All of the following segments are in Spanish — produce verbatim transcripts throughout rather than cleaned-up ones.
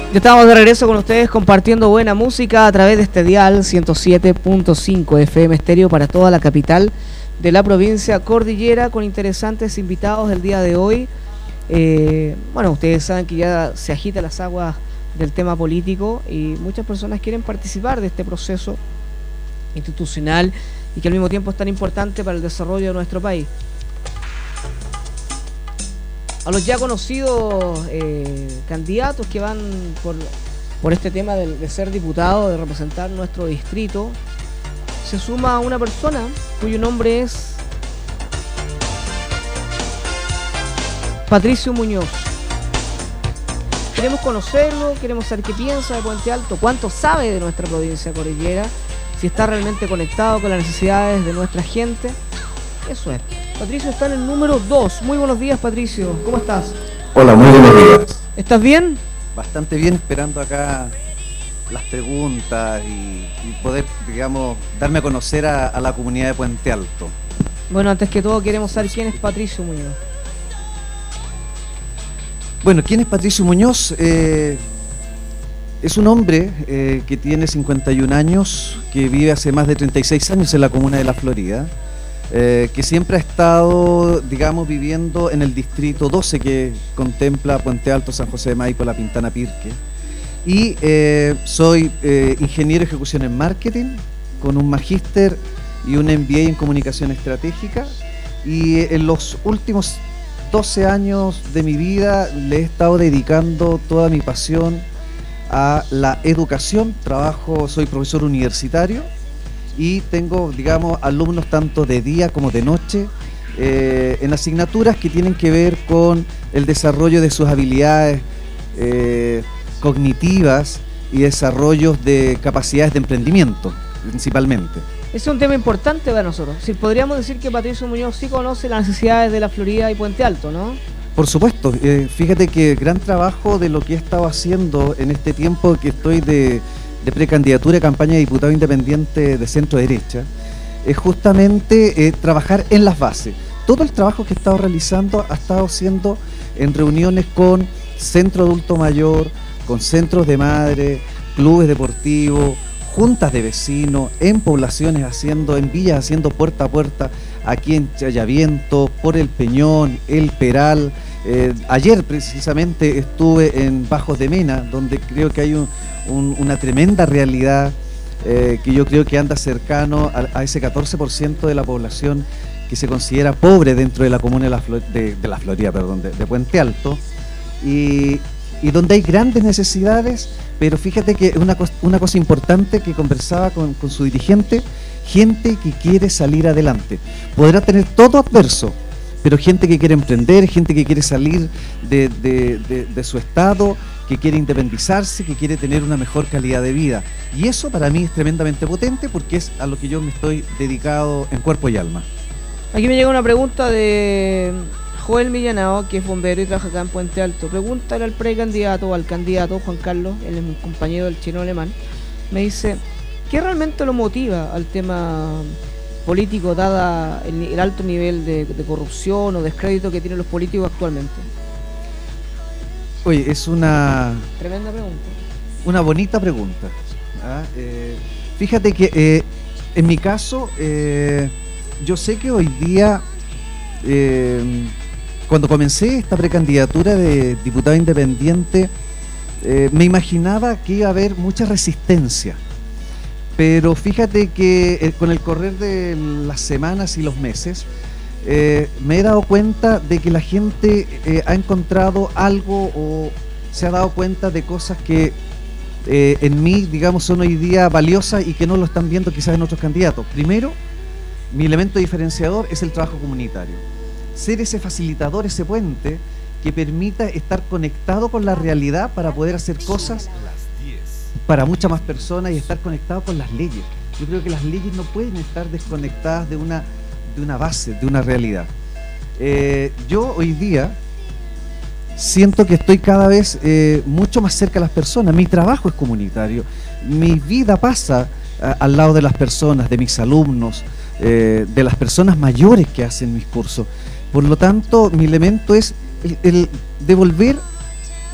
Ya estamos de regreso con ustedes compartiendo buena música a través de este dial ciento siete punto cinco F M estéreo para toda la capital de la provincia cordillera, con interesantes invitados el día de hoy. Eh, bueno, ustedes saben que ya se agitan las aguas del tema político y muchas personas quieren participar de este proceso institucional y que al mismo tiempo es tan importante para el desarrollo de nuestro país. A los ya conocidos eh, candidatos que van por, por este tema de, de ser diputado, de representar nuestro distrito, se suma una persona cuyo nombre es Patricio Muñoz. Queremos conocerlo, queremos saber qué piensa de Puente Alto, cuánto sabe de nuestra provincia cordillera, si está realmente conectado con las necesidades de nuestra gente. Eso es. Patricio está en el número dos. Muy buenos días, Patricio. ¿Cómo estás? Hola, muy buenos días. ¿Estás bien? Bastante bien, esperando acá las preguntas y, y poder, digamos, darme a conocer a, a la comunidad de Puente Alto. Bueno, antes que todo queremos saber quién es Patricio Muñoz. Bueno, ¿quién es Patricio Muñoz? Eh, es un hombre eh, que tiene cincuenta y un años, que vive hace más de treinta y seis años en la comuna de La Florida. Eh, que siempre ha estado, digamos, viviendo en el distrito doce, que contempla Puente Alto, San José de Maipo, La Pintana, Pirque. Y eh, soy eh, ingeniero de ejecución en marketing, con un magíster y un M B A en comunicación estratégica. Y en los últimos doce años de mi vida le he estado dedicando toda mi pasión a la educación. Trabajo, soy profesor universitario. Y tengo, digamos, alumnos tanto de día como de noche eh, en asignaturas que tienen que ver con el desarrollo de sus habilidades eh, cognitivas y desarrollos de capacidades de emprendimiento, principalmente. Ese es un tema importante para nosotros. Si podríamos decir que Patricio Muñoz sí conoce las necesidades de La Florida y Puente Alto, ¿no? Por supuesto. Eh, fíjate que gran trabajo de lo que he estado haciendo en este tiempo que estoy de... de precandidatura de campaña de diputado independiente de centro derecha, es justamente eh, trabajar en las bases. Todo el trabajo que he estado realizando ha estado siendo en reuniones con centro adulto mayor, con centros de madre, clubes deportivos, juntas de vecinos, en poblaciones haciendo, en villas haciendo puerta a puerta, aquí en Chayaviento, por el Peñón, el Peral. Eh, ayer precisamente estuve en Bajos de Mena, donde creo que hay un, un, una tremenda realidad eh, que yo creo que anda cercano a, a ese catorce por ciento de la población que se considera pobre dentro de la comuna de la, Flor, de, de la Florida, perdón, de, de Puente Alto, y, y donde hay grandes necesidades, pero fíjate que una, una cosa importante que conversaba con, con su dirigente, gente que quiere salir adelante. Podrá tener todo adverso, pero gente que quiere emprender, gente que quiere salir de, de, de, de su estado, que quiere independizarse, que quiere tener una mejor calidad de vida. Y eso para mí es tremendamente potente porque es a lo que yo me estoy dedicado en cuerpo y alma. Aquí me llega una pregunta de Joel Millanao, que es bombero y trabaja acá en Puente Alto. Pregúntale al precandidato o al candidato, Juan Carlos, él es un compañero del chino alemán. Me dice, ¿qué realmente lo motiva al tema político, dada el, el alto nivel de, de corrupción o descrédito que tienen los políticos actualmente? Oye, es una... Tremenda pregunta. Una bonita pregunta. ¿Ah? Eh, fíjate que eh, en mi caso, eh, yo sé que hoy día, eh, cuando comencé esta precandidatura de diputado independiente, eh, me imaginaba que iba a haber mucha resistencia. Pero fíjate que eh, con el correr de las semanas y los meses, eh, me he dado cuenta de que la gente eh, ha encontrado algo o se ha dado cuenta de cosas que eh, en mí, digamos, son hoy día valiosas y que no lo están viendo quizás en otros candidatos. Primero, mi elemento diferenciador es el trabajo comunitario. Ser ese facilitador, ese puente que permita estar conectado con la realidad para poder hacer cosas para muchas más personas y estar conectado con las leyes. Yo creo que las leyes no pueden estar desconectadas de una, de una base, de una realidad. Eh, yo hoy día siento que estoy cada vez eh, mucho más cerca de las personas. Mi trabajo es comunitario. Mi vida pasa a, al lado de las personas, de mis alumnos, eh, de las personas mayores que hacen mis cursos. Por lo tanto, mi elemento es el, el devolver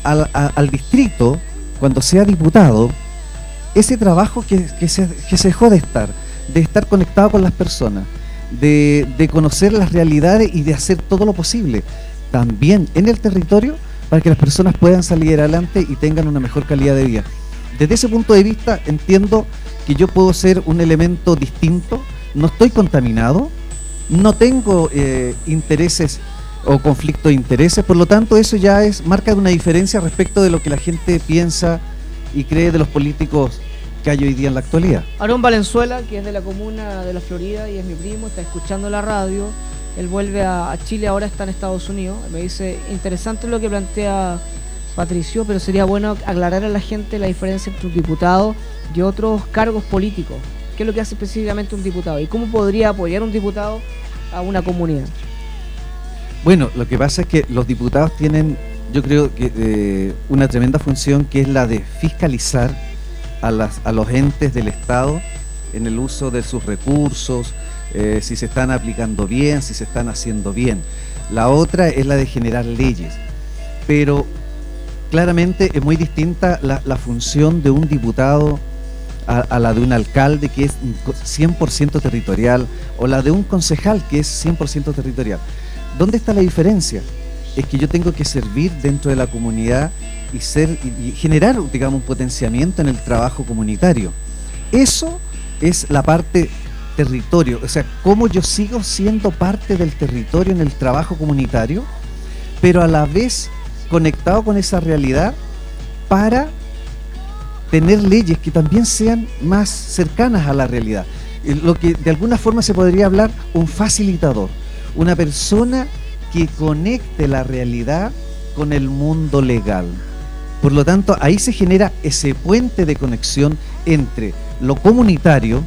al, a, al distrito, cuando sea diputado, ese trabajo que, que, se, que se dejó de estar, de estar conectado con las personas, de, de conocer las realidades y de hacer todo lo posible, también en el territorio, para que las personas puedan salir adelante y tengan una mejor calidad de vida. Desde ese punto de vista entiendo que yo puedo ser un elemento distinto, no estoy contaminado, no tengo eh, intereses o conflicto de intereses, por lo tanto eso ya es marca de una diferencia respecto de lo que la gente piensa y cree de los políticos que hay hoy día en la actualidad. Aarón Valenzuela, que es de la comuna de la Florida y es mi primo, está escuchando la radio, él vuelve a, a Chile, ahora está en Estados Unidos, me dice, interesante lo que plantea Patricio, pero sería bueno aclarar a la gente la diferencia entre un diputado y otros cargos políticos. ¿Qué es lo que hace específicamente un diputado? ¿Y cómo podría apoyar un diputado a una comunidad? Bueno, lo que pasa es que los diputados tienen, yo creo que eh, una tremenda función, que es la de fiscalizar a, las, a los entes del Estado en el uso de sus recursos, eh, si se están aplicando bien, si se están haciendo bien. La otra es la de generar leyes, pero claramente es muy distinta la, la función de un diputado a, a la de un alcalde, que es cien por ciento territorial, o la de un concejal, que es cien por ciento territorial. ¿Dónde está la diferencia? Es que yo tengo que servir dentro de la comunidad y ser y, y generar, digamos, un potenciamiento en el trabajo comunitario. Eso es la parte territorio, o sea, cómo yo sigo siendo parte del territorio en el trabajo comunitario, pero a la vez conectado con esa realidad para tener leyes que también sean más cercanas a la realidad. Lo que de alguna forma se podría hablar un facilitador, una persona que conecte la realidad con el mundo legal. Por lo tanto, ahí se genera ese puente de conexión entre lo comunitario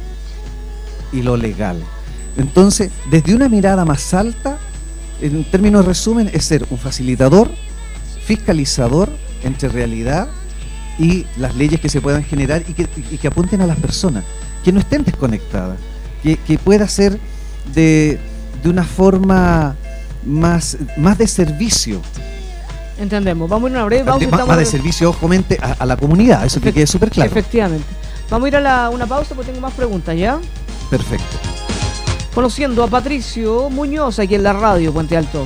y lo legal. Entonces, desde una mirada más alta, en términos de resumen, es ser un facilitador, fiscalizador entre realidad y las leyes que se puedan generar y que, y que apunten a las personas, que no estén desconectadas, que, que pueda ser de, de una forma más, más de servicio. Entendemos. Vamos a ir a una breve pausa. Más, más de servicio, obviamente, a, a la comunidad, eso que quede súper claro. Efectivamente. Vamos a ir a la, una pausa porque tengo más preguntas, ¿ya? Perfecto. Conociendo a Patricio Muñoz aquí en la radio Puente Alto.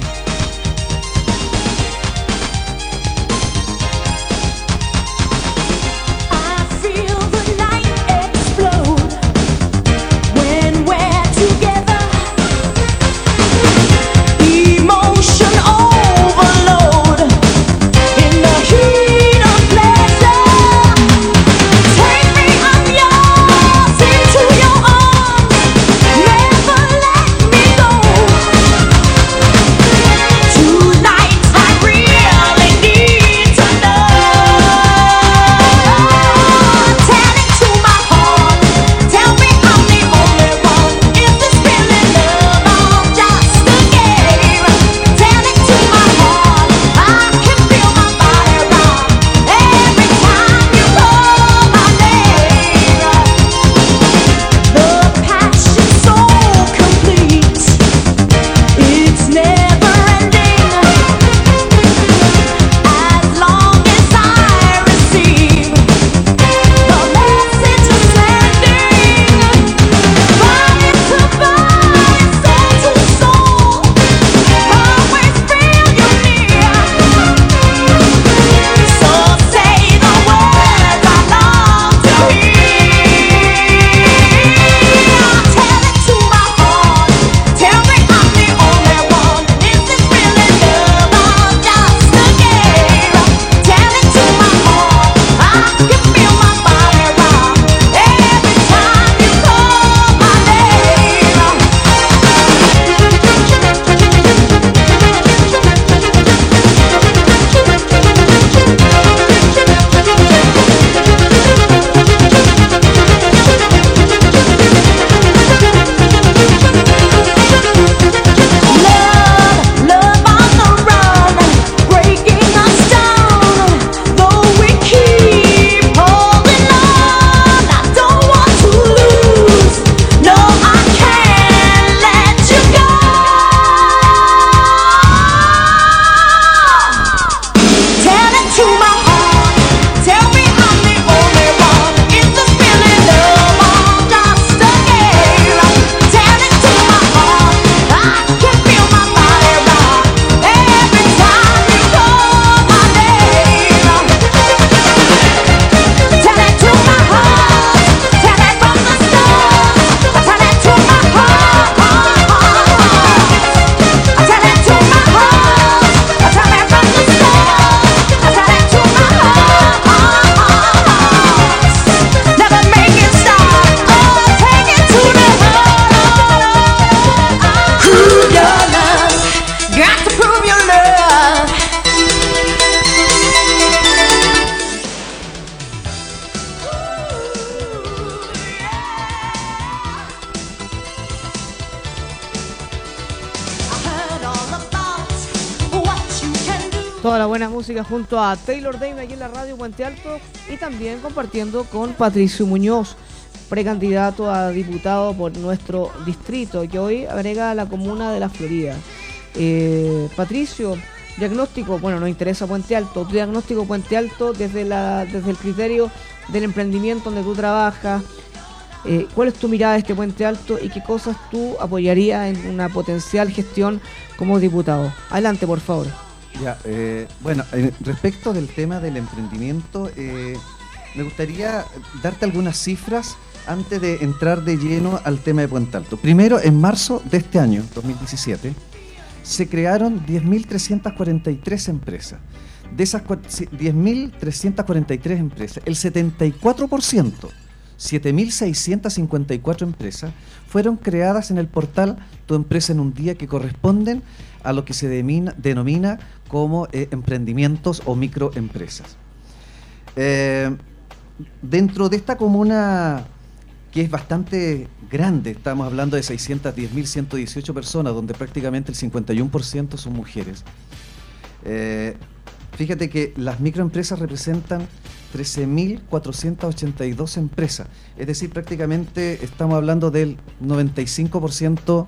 buena música junto a Taylor Dayne aquí en la radio Puente Alto y también compartiendo con Patricio Muñoz, precandidato a diputado por nuestro distrito, que hoy agrega la comuna de La Florida. Eh, Patricio, diagnóstico, bueno, nos interesa Puente Alto, tu diagnóstico Puente Alto desde, la, desde el criterio del emprendimiento donde tú trabajas. Eh, ¿Cuál es tu mirada de este Puente Alto y qué cosas tú apoyarías en una potencial gestión como diputado? Adelante, por favor. Ya, eh, bueno, eh, respecto del tema del emprendimiento, eh, me gustaría darte algunas cifras antes de entrar de lleno al tema de Puente Alto. Primero, en marzo de este año, dos mil diecisiete, se crearon diez mil trescientas cuarenta y tres empresas. De esas diez mil trescientas cuarenta y tres empresas, el setenta y cuatro por ciento, siete mil seiscientas cincuenta y cuatro empresas, fueron creadas en el portal Tu Empresa en un Día, que corresponden a lo que se denomina, denomina como eh, emprendimientos o microempresas. Eh, dentro de esta comuna, que es bastante grande, estamos hablando de seiscientas diez mil ciento dieciocho personas, donde prácticamente el cincuenta y uno por ciento son mujeres. Eh, fíjate que las microempresas representan trece mil cuatrocientas ochenta y dos empresas, es decir, prácticamente estamos hablando del noventa y cinco por ciento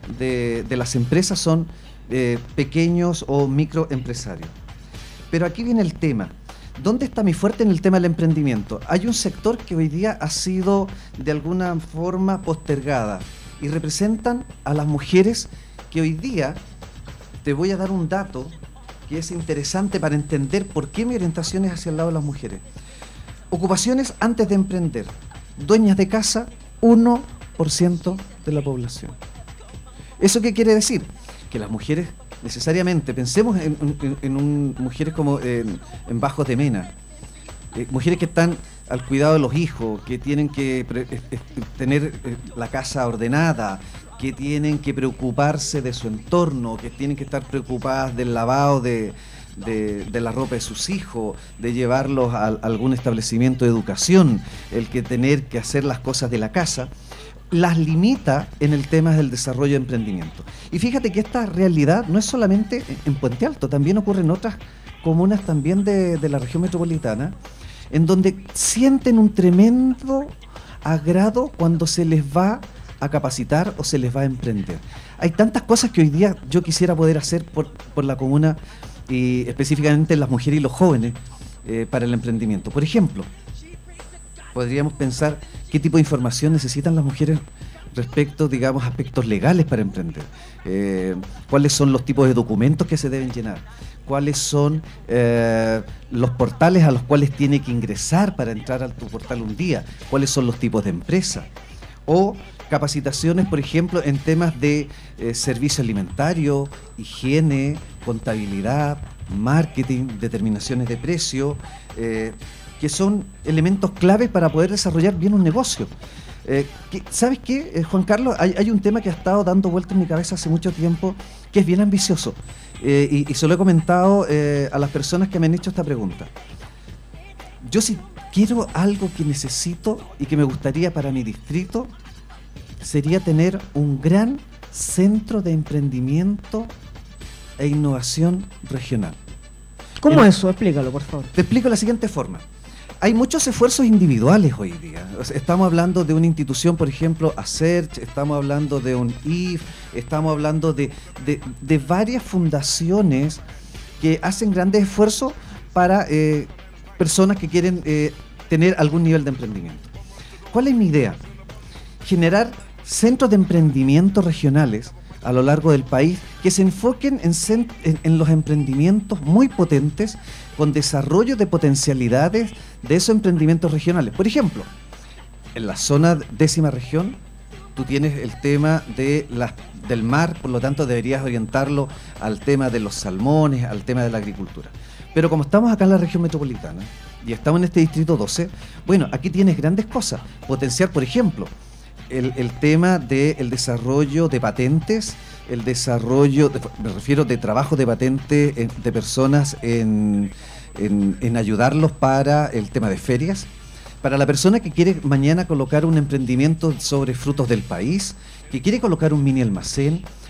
de, de las empresas son eh, pequeños o microempresarios. Pero aquí viene el tema. ¿Dónde está mi fuerte en el tema del emprendimiento? Hay un sector que hoy día ha sido de alguna forma postergada y representan a las mujeres que hoy día, te voy a dar un dato que es interesante para entender por qué mi orientación es hacia el lado de las mujeres. Ocupaciones antes de emprender. Dueñas de casa, uno por ciento de la población. ¿Eso qué quiere decir? Que las mujeres necesariamente, pensemos en, en, en un, mujeres como en, en Bajos de Mena, eh, mujeres que están al cuidado de los hijos, que tienen que pre, eh, eh, tener eh, la casa ordenada, que tienen que preocuparse de su entorno, que tienen que estar preocupadas del lavado de, de, de la ropa de sus hijos, de llevarlos a, a algún establecimiento de educación, el que tener que hacer las cosas de la casa, las limita en el tema del desarrollo de emprendimiento. Y fíjate que esta realidad no es solamente en Puente Alto, también ocurre en otras comunas también de, de la región metropolitana, en donde sienten un tremendo agrado cuando se les va a capacitar o se les va a emprender. Hay tantas cosas que hoy día yo quisiera poder hacer por, por la comuna y específicamente las mujeres y los jóvenes eh, para el emprendimiento. Por ejemplo, podríamos pensar qué tipo de información necesitan las mujeres respecto, digamos, aspectos legales para emprender. Eh, cuáles son los tipos de documentos que se deben llenar, cuáles son eh, los portales a los cuales tiene que ingresar para entrar a tu portal un día, cuáles son los tipos de empresa, o capacitaciones, por ejemplo, en temas de eh, servicio alimentario, higiene, contabilidad, marketing, determinaciones de precio, eh, que son elementos claves para poder desarrollar bien un negocio. Eh, que, ¿Sabes qué, eh, Juan Carlos? Hay, hay un tema que ha estado dando vuelta en mi cabeza hace mucho tiempo, que es bien ambicioso, eh, y, y se lo he comentado eh, a las personas que me han hecho esta pregunta. Yo si quiero algo que necesito y que me gustaría para mi distrito, sería tener un gran centro de emprendimiento e innovación regional. ¿Cómo El, eso? Explícalo, por favor. Te explico de la siguiente forma. Hay muchos esfuerzos individuales hoy día. O sea, estamos hablando de una institución, por ejemplo, ASERCH, estamos hablando de un I F, estamos hablando de, de, de varias fundaciones que hacen grandes esfuerzos para eh, personas que quieren eh, tener algún nivel de emprendimiento. ¿Cuál es mi idea? Generar centros de emprendimiento regionales a lo largo del país que se enfoquen en, en, en los emprendimientos muy potentes con desarrollo de potencialidades de esos emprendimientos regionales. Por ejemplo, en la zona décima región, tú tienes el tema de la, del mar, por lo tanto deberías orientarlo al tema de los salmones, al tema de la agricultura. Pero como estamos acá en la región metropolitana y estamos en este distrito doce, bueno, aquí tienes grandes cosas. Potenciar, por ejemplo, El, el tema del desarrollo de patentes, el desarrollo, de, me refiero de trabajo de patente en, de personas en, en, en ayudarlos para el tema de ferias, para la persona que quiere mañana colocar un emprendimiento sobre frutos del país, que quiere colocar un mini almacén,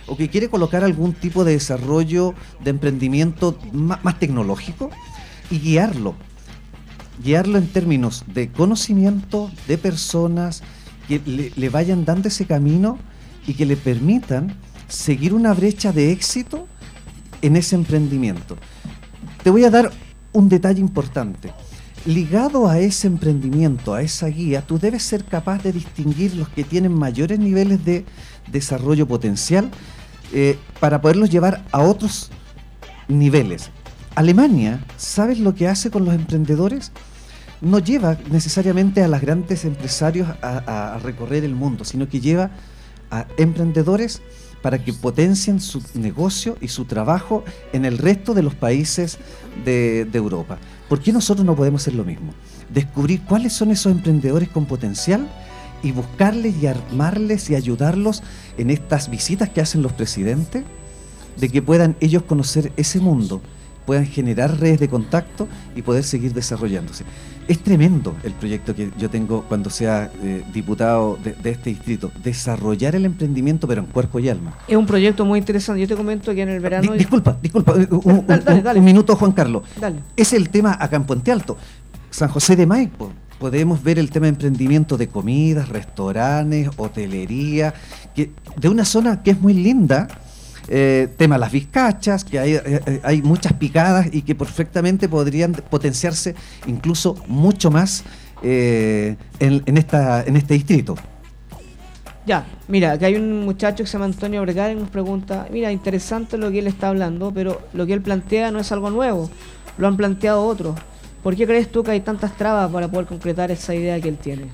o que quiere colocar algún tipo de desarrollo de emprendimiento más, más tecnológico y guiarlo. Guiarlo en términos de conocimiento, de personas que le, le vayan dando ese camino y que le permitan seguir una brecha de éxito en ese emprendimiento. Te voy a dar un detalle importante. Ligado a ese emprendimiento, a esa guía, tú debes ser capaz de distinguir los que tienen mayores niveles de desarrollo potencial eh, para poderlos llevar a otros niveles. Alemania, ¿sabes lo que hace con los emprendedores? No lleva necesariamente a los grandes empresarios a, a, a recorrer el mundo, sino que lleva a emprendedores para que potencien su negocio y su trabajo en el resto de los países de, de Europa. ¿Por qué nosotros no podemos hacer lo mismo? Descubrir cuáles son esos emprendedores con potencial y buscarles y armarles y ayudarlos en estas visitas que hacen los presidentes, de que puedan ellos conocer ese mundo, puedan generar redes de contacto y poder seguir desarrollándose. Es tremendo el proyecto que yo tengo cuando sea eh, diputado de, de este distrito, desarrollar el emprendimiento pero en cuerpo y alma. Es un proyecto muy interesante. Yo te comento que en el verano... Di, disculpa, disculpa, un, un, dale, dale, dale. un minuto, Juan Carlos. Dale. Es el tema acá en Puente Alto, San José de Maipo. Podemos ver el tema de emprendimiento de comidas, restaurantes, hotelería, que de una zona que es muy linda. Eh, tema las bizcachas, que hay, eh, hay muchas picadas y que perfectamente podrían potenciarse incluso mucho más eh, en, en, esta, en este distrito. Ya, mira, que hay un muchacho que se llama Antonio Bregar y nos pregunta, mira, interesante lo que él está hablando, pero lo que él plantea no es algo nuevo, lo han planteado otros. ¿Por qué crees tú que hay tantas trabas para poder concretar esa idea que él tiene?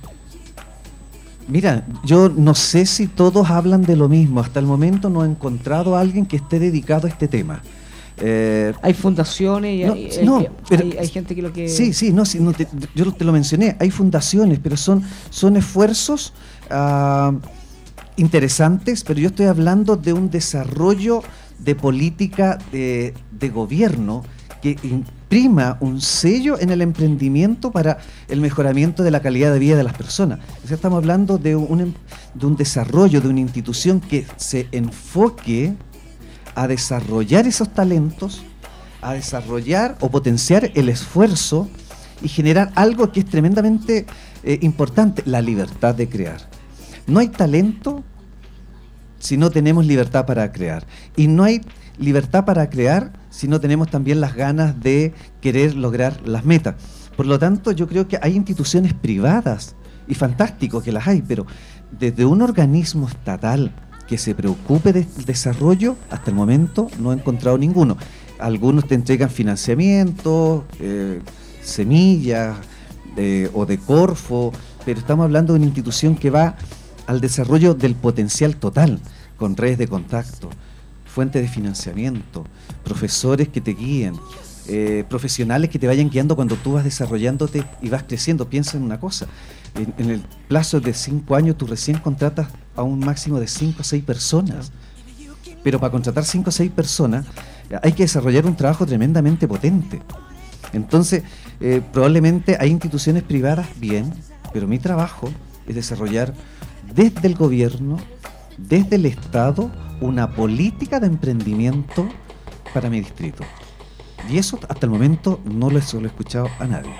Mira, yo no sé si todos hablan de lo mismo. Hasta el momento no he encontrado a alguien que esté dedicado a este tema. Eh, hay fundaciones y no, hay, no, hay, pero, hay, hay gente que lo que... Sí, sí, no, sí, no te, yo te lo mencioné. Hay fundaciones, pero son, son esfuerzos uh, interesantes, pero yo estoy hablando de un desarrollo de política de, de gobierno que imprima un sello en el emprendimiento para el mejoramiento de la calidad de vida de las personas. O sea, estamos hablando de un, de un desarrollo, de una institución que se enfoque a desarrollar esos talentos, a desarrollar o potenciar el esfuerzo y generar algo que es tremendamente eh, importante, la libertad de crear. No hay talento si no tenemos libertad para crear. Y no hay libertad para crear si no tenemos también las ganas de querer lograr las metas. Por lo tanto, yo creo que hay instituciones privadas, y fantástico que las hay, pero desde un organismo estatal que se preocupe del desarrollo, hasta el momento no he encontrado ninguno. Algunos te entregan financiamiento, eh, semillas eh, o de Corfo, pero estamos hablando de una institución que va al desarrollo del potencial total, con redes de contacto, fuentes de financiamiento, profesores que te guíen, eh, profesionales que te vayan guiando cuando tú vas desarrollándote y vas creciendo. Piensa en una cosa, en, en el plazo de cinco años tú recién contratas a un máximo de cinco o seis personas, pero para contratar cinco o seis personas hay que desarrollar un trabajo tremendamente potente. Entonces, eh, probablemente hay instituciones privadas, bien, pero mi trabajo es desarrollar desde el gobierno, desde el Estado, una política de emprendimiento para mi distrito. Y eso hasta el momento no lo he, lo he escuchado a nadie.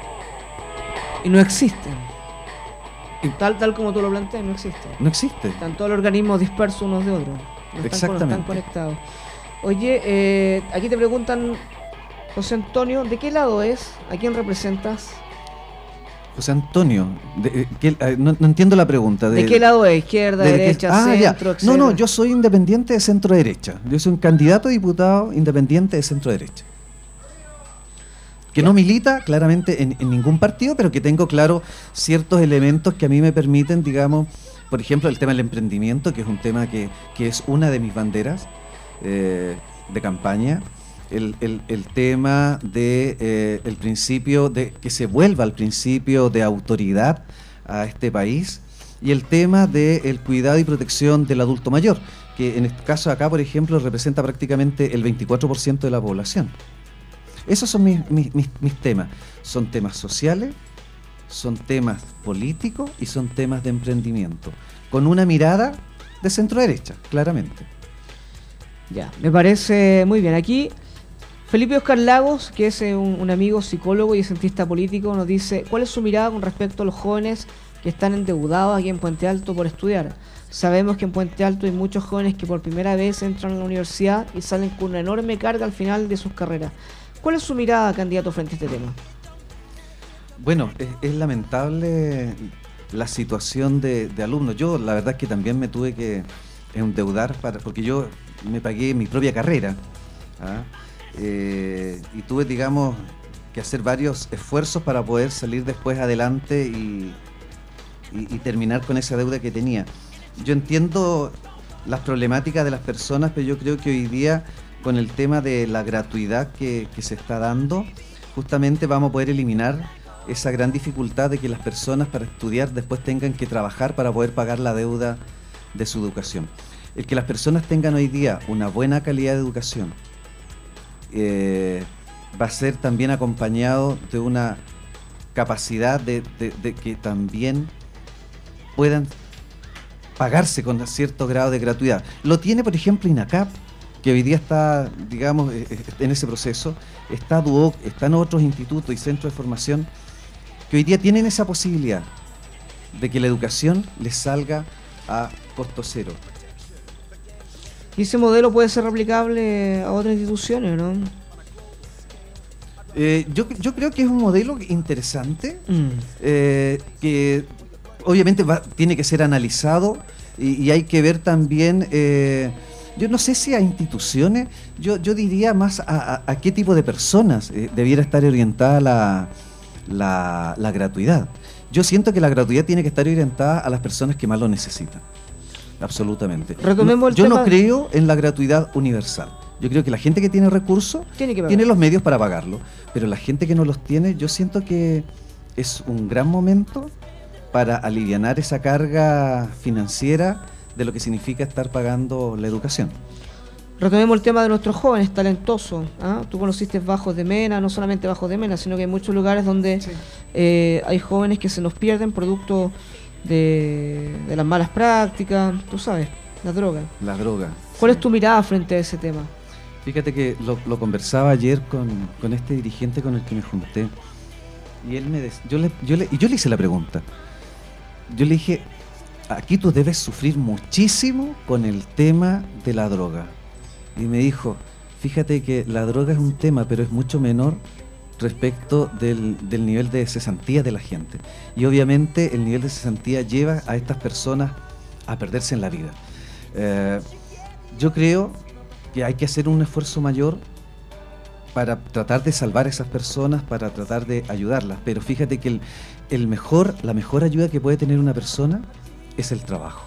Y no existen. Y tal, tal como tú lo planteas, no existe. No existe. Están todos los organismos dispersos unos de otros. No Exactamente. Están, no están conectados. Oye, eh, aquí te preguntan, José Antonio, ¿de qué lado es? ¿A quién representas? José Antonio, de, que, eh, no, no entiendo la pregunta. ¿De, ¿De qué lado es? ¿Izquierda, de derecha, que, ah, centro, etcétera? No, no, yo soy independiente de centro-derecha. Yo soy un candidato a diputado independiente de centro-derecha. Que no milita claramente en, en ningún partido, pero que tengo claro ciertos elementos que a mí me permiten, digamos, por ejemplo, el tema del emprendimiento, que es un tema que, que es una de mis banderas eh, de campaña. El, el, el tema de eh, el principio de que se vuelva al principio de autoridad a este país, y el tema del cuidado y protección del adulto mayor, que en este caso acá, por ejemplo, representa prácticamente el veinticuatro por ciento de la población. Esos son mis, mis, mis, mis temas. Son temas sociales, son temas políticos y son temas de emprendimiento, con una mirada de centro derecha, claramente. Ya, me parece muy bien. Aquí Felipe Oscar Lagos, que es un, un amigo psicólogo y cientista político, nos dice: ¿cuál es su mirada con respecto a los jóvenes que están endeudados aquí en Puente Alto por estudiar? Sabemos que en Puente Alto hay muchos jóvenes que por primera vez entran a la universidad y salen con una enorme carga al final de sus carreras. ¿Cuál es su mirada, candidato, frente a este tema? Bueno, es, es lamentable la situación de, de alumnos. Yo la verdad es que también me tuve que endeudar para, porque yo me pagué mi propia carrera, ¿ah? eh, y tuve, digamos, que hacer varios esfuerzos para poder salir después adelante y, y, y terminar con esa deuda que tenía. Yo entiendo las problemáticas de las personas, pero yo creo que hoy día, con el tema de la gratuidad que, que se está dando, justamente vamos a poder eliminar esa gran dificultad de que las personas para estudiar después tengan que trabajar para poder pagar la deuda de su educación. El que las personas tengan hoy día una buena calidad de educación eh, va a ser también acompañado de una capacidad de, de, de que también puedan pagarse con cierto grado de gratuidad. Lo tiene, por ejemplo, INACAP, que hoy día está, digamos, en ese proceso. Está DUOC, están otros institutos y centros de formación que hoy día tienen esa posibilidad de que la educación les salga a costo cero. ¿Y ese modelo puede ser replicable a otras instituciones, no? Eh, yo, yo creo que es un modelo interesante, Mm. eh, que obviamente va, tiene que ser analizado y, y hay que ver también, eh, yo no sé si a instituciones, yo, yo diría más a, a, a qué tipo de personas eh, debiera estar orientada la, la, la gratuidad. Yo siento que la gratuidad tiene que estar orientada a las personas que más lo necesitan. Absolutamente. Retomemos el Yo tema. no creo en la gratuidad universal. Yo creo que la gente que tiene recursos Tiene que pagar. tiene los medios para pagarlo, pero la gente que no los tiene, yo siento que es un gran momento para alivianar esa carga financiera de lo que significa estar pagando la educación. Retomemos el tema de nuestros jóvenes talentosos. ¿ah? Tú conociste Bajos de Mena, no solamente Bajos de Mena, sino que hay muchos lugares donde Sí. eh, hay jóvenes que se nos pierden producto de, de las malas prácticas, tú sabes, la droga. La droga. ¿Cuál sí. es tu mirada frente a ese tema? Fíjate que lo, lo conversaba ayer con, con este dirigente con el que me junté y él me des, yo le, yo le, y yo le hice la pregunta. Yo le dije, aquí tú debes sufrir muchísimo con el tema de la droga. Y me dijo, fíjate que la droga es un tema, pero es mucho menor respecto del, del nivel de cesantía de la gente. Y obviamente el nivel de cesantía lleva a estas personas a perderse en la vida. Eh, yo creo que hay que hacer un esfuerzo mayor para tratar de salvar a esas personas, para tratar de ayudarlas. Pero fíjate que el, el mejor, la mejor ayuda que puede tener una persona es el trabajo.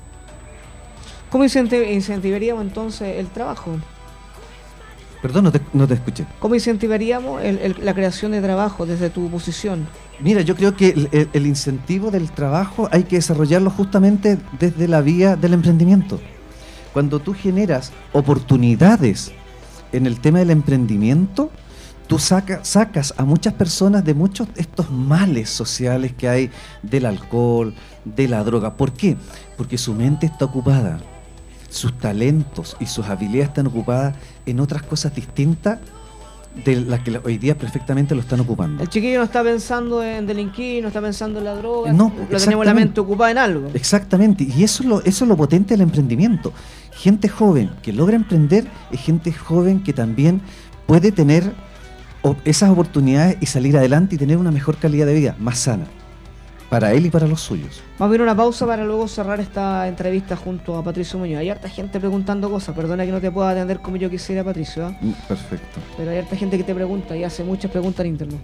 ¿Cómo incenti- incentivaríamos entonces el trabajo? Perdón, no te, no te escuché. ¿Cómo incentivaríamos el- el- la creación de trabajo desde tu posición? Mira, yo creo que el, el- el incentivo del trabajo hay que desarrollarlo justamente desde la vía del emprendimiento. Cuando tú generas oportunidades en el tema del emprendimiento, tú saca, sacas a muchas personas de muchos de estos males sociales que hay del alcohol, de la droga. ¿Por qué? Porque su mente está ocupada, sus talentos y sus habilidades están ocupadas en otras cosas distintas de las que hoy día perfectamente lo están ocupando. El chiquillo no está pensando en delinquir, no está pensando en la droga, No, lo tenemos la exactamente. mente ocupada en algo. Exactamente, y eso es, lo, eso es lo potente del emprendimiento. Gente joven que logra emprender es gente joven que también puede tener o- esas oportunidades y salir adelante y tener una mejor calidad de vida, más sana, para él y para los suyos. Vamos a ver una pausa para luego cerrar esta entrevista junto a Patricio Muñoz. Hay harta gente preguntando cosas, perdona que no te pueda atender como yo quisiera, Patricio, ¿eh? Mm, Perfecto. Pero hay harta gente que te pregunta y hace muchas preguntas en internet.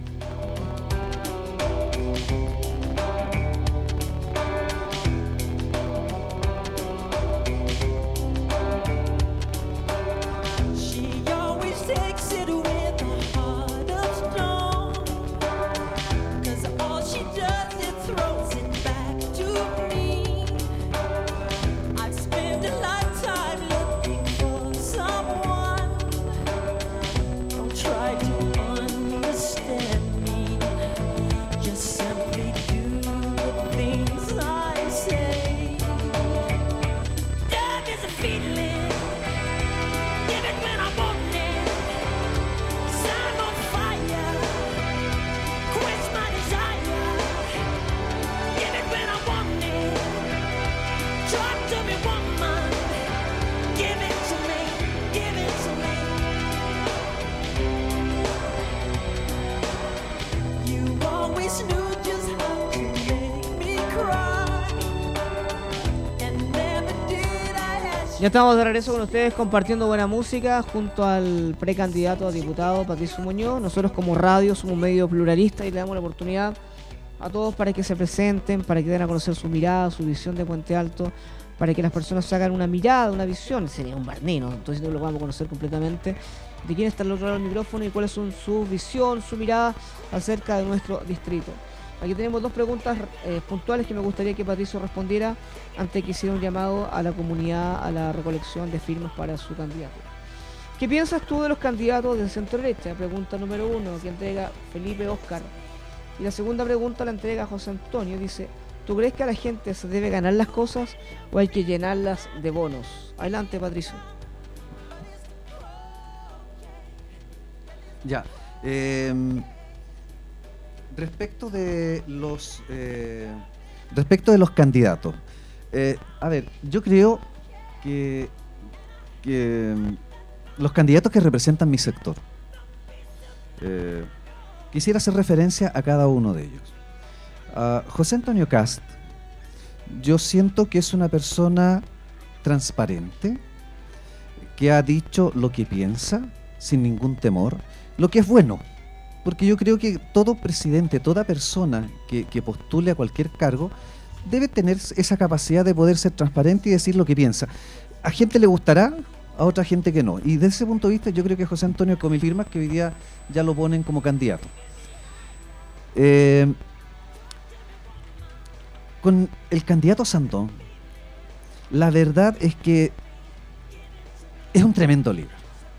She always takes it with a heart of stone, 'cause all she does it throws it back to me. I've spent a lifetime looking for someone. Don't try to understand me. Ya estamos de regreso con ustedes compartiendo buena música junto al precandidato a diputado Patricio Muñoz. Nosotros como radio somos un medio pluralista y le damos la oportunidad a todos para que se presenten, para que den a conocer su mirada, su visión de Puente Alto, para que las personas se hagan una mirada, una visión. Sería un barnino, entonces no lo vamos a conocer completamente, de quién está al otro lado del micrófono y cuáles son su visión, su mirada acerca de nuestro distrito. Aquí tenemos dos preguntas eh, puntuales que me gustaría que Patricio respondiera antes de que hiciera un llamado a la comunidad a la recolección de firmas para su candidato. ¿Qué piensas tú de los candidatos del centro derecha? Pregunta número uno, que entrega Felipe Oscar. Y la segunda pregunta la entrega José Antonio. Dice, ¿tú crees que a la gente se debe ganar las cosas o hay que llenarlas de bonos? Adelante, Patricio. Ya. Eh, respecto de los eh, respecto de los candidatos, eh, a ver, yo creo que, que mm, los candidatos que representan mi sector, eh, quisiera hacer referencia a cada uno de ellos. Uh, José Antonio Cast, yo siento que es una persona transparente, que ha dicho lo que piensa sin ningún temor, lo que es bueno, porque yo creo que todo presidente, toda persona que, que postule a cualquier cargo debe tener esa capacidad de poder ser transparente y decir lo que piensa. A gente le gustará, a otra gente que no. Y desde ese punto de vista yo creo que José Antonio con mil firmas que hoy día ya lo ponen como candidato. Eh, con el candidato Sandón, la verdad es que es un tremendo líder.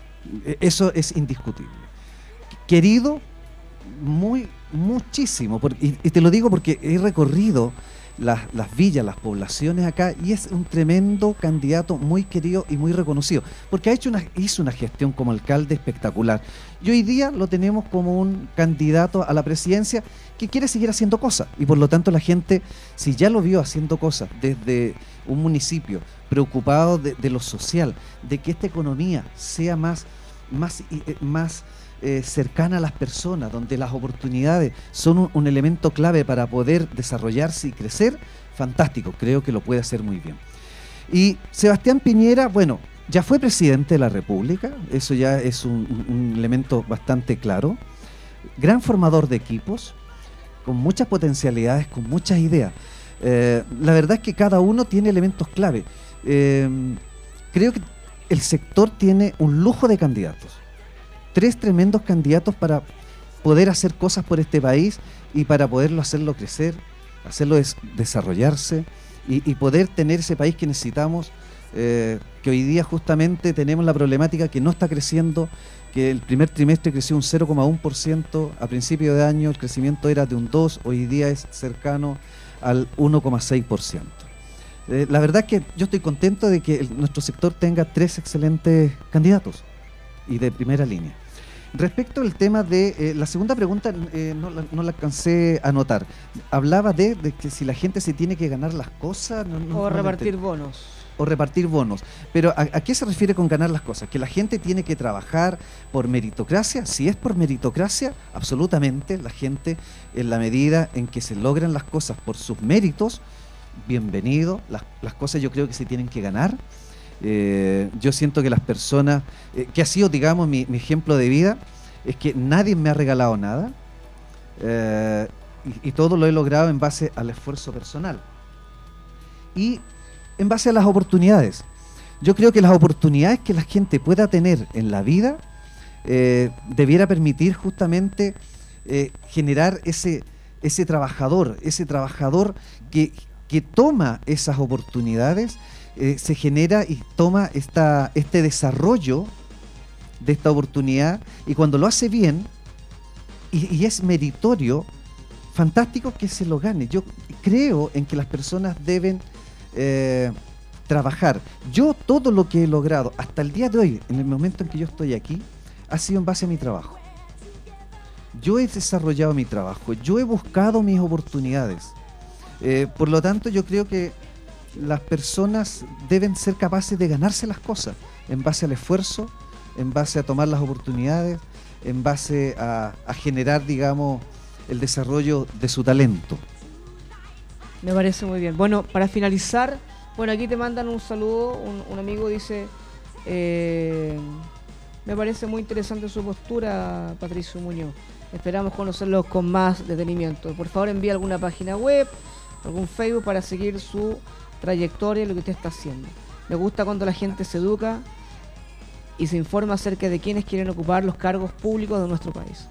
Eso es indiscutible. Querido muy, muchísimo, por, y, y te lo digo porque he recorrido las, las villas, las poblaciones acá, y es un tremendo candidato, muy querido y muy reconocido, porque ha hecho una, hizo una gestión como alcalde espectacular, y hoy día lo tenemos como un candidato a la presidencia que quiere seguir haciendo cosas, y por lo tanto la gente, si ya lo vio haciendo cosas desde un municipio preocupado de, de lo social, de que esta economía sea más, más, eh, más Eh, cercana a las personas, donde las oportunidades son un, un elemento clave para poder desarrollarse y crecer, fantástico, creo que lo puede hacer muy bien. Y Sebastián Piñera, bueno, ya fue presidente de la República, eso ya es un, un elemento bastante claro, gran formador de equipos, con muchas potencialidades, con muchas ideas. Eh, la verdad es que cada uno tiene elementos clave. Eh, creo que el sector tiene un lujo de candidatos. Tres tremendos candidatos para poder hacer cosas por este país y para poderlo hacerlo crecer, hacerlo des desarrollarse y, y poder tener ese país que necesitamos, eh, que hoy día justamente tenemos la problemática que no está creciendo, que el primer trimestre creció un cero coma uno por ciento, a principio de año el crecimiento era de un dos por ciento, hoy día es cercano al uno coma seis por ciento. Eh, la verdad es que yo estoy contento de que el, nuestro sector tenga tres excelentes candidatos y de primera línea. Respecto al tema de eh, la segunda pregunta, eh, no, la, no la alcancé a anotar. Hablaba de, de que si la gente se tiene que ganar las cosas. No, no, o no repartir bonos. O repartir bonos. Pero ¿a, ¿a qué se refiere con ganar las cosas? ¿Que la gente tiene que trabajar por meritocracia? Si es por meritocracia, absolutamente la gente, en la medida en que se logran las cosas por sus méritos, bienvenido. Las, las cosas yo creo que se tienen que ganar. Eh, yo siento que las personas, eh, que ha sido, digamos, mi, mi ejemplo de vida, es que nadie me ha regalado nada, eh, y, y todo lo he logrado en base al esfuerzo personal y en base a las oportunidades. Yo creo que las oportunidades que la gente pueda tener en la vida eh, debiera permitir justamente eh, generar ese, ese trabajador, ese trabajador que, que toma esas oportunidades. Eh, se genera y toma esta, este desarrollo de esta oportunidad, y cuando lo hace bien y, y es meritorio, fantástico que se lo gane. Yo creo en que las personas deben eh, trabajar. Yo todo lo que he logrado hasta el día de hoy, en el momento en que yo estoy aquí, ha sido en base a mi trabajo. Yo he desarrollado mi trabajo, yo he buscado mis oportunidades. Eh, por lo tanto, yo creo que las personas deben ser capaces de ganarse las cosas en base al esfuerzo, en base a tomar las oportunidades, en base a, a generar, digamos, el desarrollo de su talento. Me parece muy bien. Bueno, para finalizar, Bueno, aquí te mandan un saludo, un, un amigo dice, eh, me parece muy interesante su postura, Patricio Muñoz. Esperamos conocerlo con más detenimiento. Por favor, envíe alguna página web, algún Facebook para seguir su trayectoria y lo que usted está haciendo. Me gusta cuando la gente se educa y se informa acerca de quienes quieren ocupar los cargos públicos de nuestro país.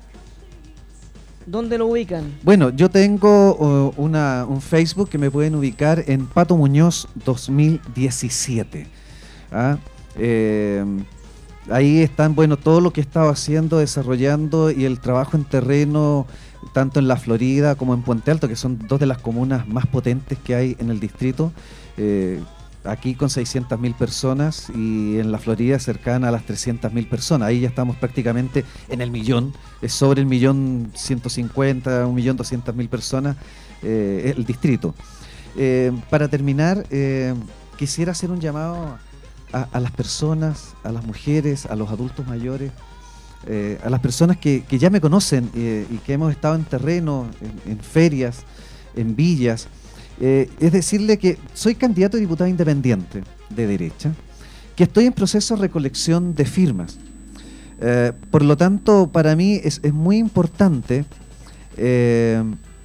¿Dónde lo ubican? Bueno, yo tengo uh, una, un Facebook que me pueden ubicar en Pato Muñoz dos mil diecisiete. ¿Ah? Eh, ahí están, bueno, todo lo que he estado haciendo, desarrollando y el trabajo en terreno, tanto en la Florida como en Puente Alto, que son dos de las comunas más potentes que hay en el distrito. Eh, aquí con seiscientas mil personas y en la Florida cercana a las trescientas mil personas. Ahí ya estamos prácticamente en el millón, es sobre el millón ciento cincuenta, un millón doscientas mil personas eh, el distrito. Eh, para terminar, eh, quisiera hacer un llamado a, a las personas, a las mujeres, a los adultos mayores, eh, a las personas que, que ya me conocen eh, y que hemos estado en terreno, en, en ferias, en villas. Eh, es decirle que soy candidato a diputado independiente de derecha, que estoy en proceso de recolección de firmas. Eh, por lo tanto, para mí es, es muy importante eh,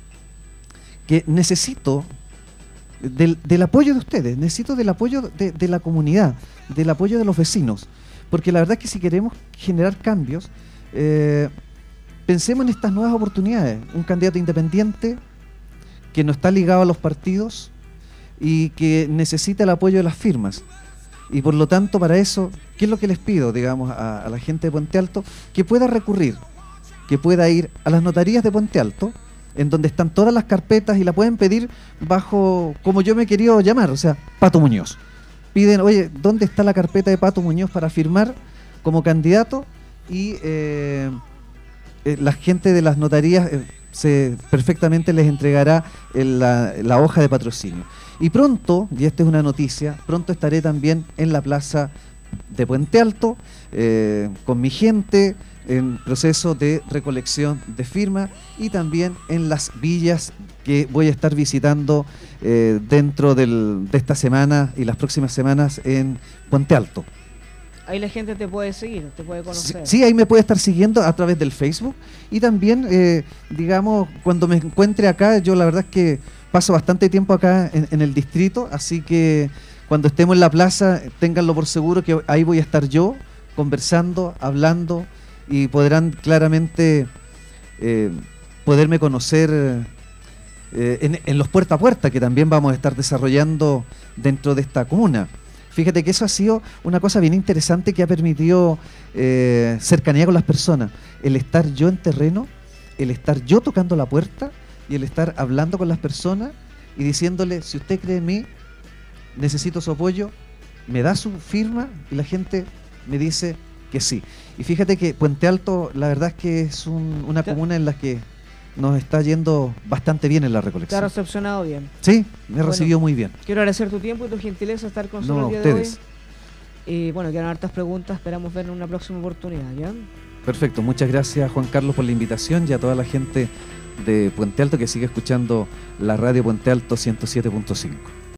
que necesito del, del apoyo de ustedes, necesito del apoyo de, de la comunidad, del apoyo de los vecinos, porque la verdad es que si queremos generar cambios, eh, pensemos en estas nuevas oportunidades. Un candidato independiente que no está ligado a los partidos y que necesita el apoyo de las firmas. Y por lo tanto, para eso, ¿qué es lo que les pido, digamos, a, a la gente de Puente Alto? Que pueda recurrir, que pueda ir a las notarías de Puente Alto, en donde están todas las carpetas y la pueden pedir bajo, como yo me he querido llamar, o sea, Pato Muñoz. Piden, oye, ¿dónde está la carpeta de Pato Muñoz para firmar como candidato? Y eh, eh, la gente de las notarías eh, se perfectamente les entregará el, la, la hoja de patrocinio. Y pronto, y esta es una noticia, pronto estaré también en la plaza de Puente Alto eh, con mi gente en proceso de recolección de firmas y también en las villas que voy a estar visitando eh, dentro del, de esta semana y las próximas semanas en Puente Alto. Ahí la gente te puede seguir, te puede conocer. Sí, sí, ahí me puede estar siguiendo a través del Facebook y también, eh, digamos, cuando me encuentre acá, yo la verdad es que paso bastante tiempo acá en, en el distrito, así que cuando estemos en la plaza, ténganlo por seguro que ahí voy a estar yo conversando, hablando y podrán claramente eh, poderme conocer eh, en, en los puerta a puerta que también vamos a estar desarrollando dentro de esta comuna. Fíjate que eso ha sido una cosa bien interesante que ha permitido eh, cercanía con las personas. El estar yo en terreno, el estar yo tocando la puerta y el estar hablando con las personas y diciéndole, si usted cree en mí, necesito su apoyo, me da su firma y la gente me dice que sí. Y fíjate que Puente Alto, la verdad es que es un, una comuna en la que nos está yendo bastante bien en la Te ha recolección. recepcionado bien. Sí, me Bueno, recibió muy bien. Quiero agradecer tu tiempo y tu gentileza estar con nosotros No, el día ustedes. de hoy. Y bueno, quedan hartas preguntas, esperamos ver en una próxima oportunidad, ¿ya? Perfecto, muchas gracias Juan Carlos por la invitación y a toda la gente de Puente Alto que sigue escuchando la radio Puente Alto ciento siete punto cinco.